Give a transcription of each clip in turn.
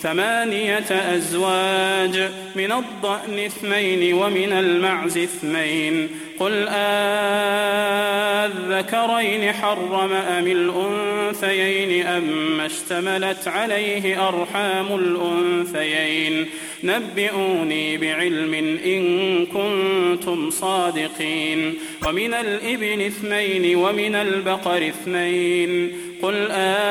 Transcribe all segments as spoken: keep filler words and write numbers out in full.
ثمانية أزواج من الضأن اثنين ومن المعز اثنين قل أذكرين حرم أم الأنثيين أما اشتملت عليه أرحام الأنثيين نبئوني بعلم إن كنتم صادقين ومن الإبل اثنين ومن البقر اثنين قل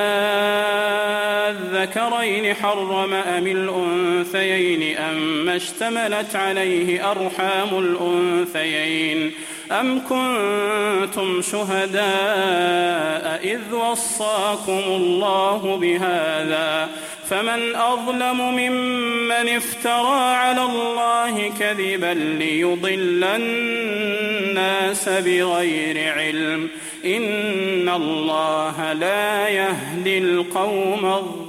أذكرين حرم أم الأنثيين أما اشتملت عليه أرحام الأنثيين أم كنتم شهداء إذ وصاكم الله بهذا فمن أظلم ممن افترى على الله كذبا ليضل الناس بغير علم إن الله لا يهدي القوم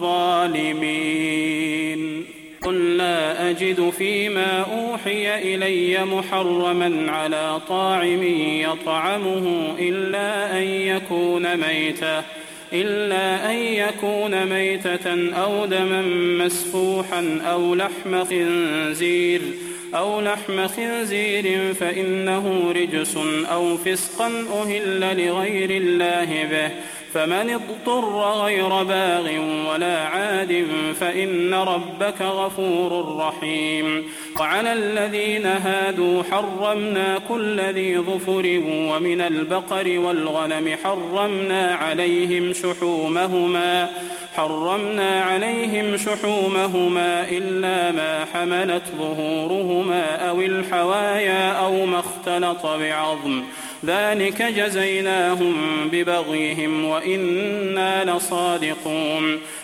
الظالمين قل لا أجد فيما أوحي إلي محرما على طاعم يطعمه إلا أن يكون ميتة إلا أن يكون ميتة أو دما مسفوحا أو لحم خنزير أو لحم خنزير فإنه رجس أو فسقا أهل لغير الله به فمن اضطر غير باغ ولا عاد فإن ربك غفور رحيم وعلى الذين هادوا حرمنا كل ذي ظفر ومن البقر والغنم حرمنا عليهم شحومهما حرمنا عليهم شحومهما إلا ما حملت ظهورهما أو الحوايا أو ما اختلط بعظم ذلك جزيناهم ببغيهم وإنا لصادقون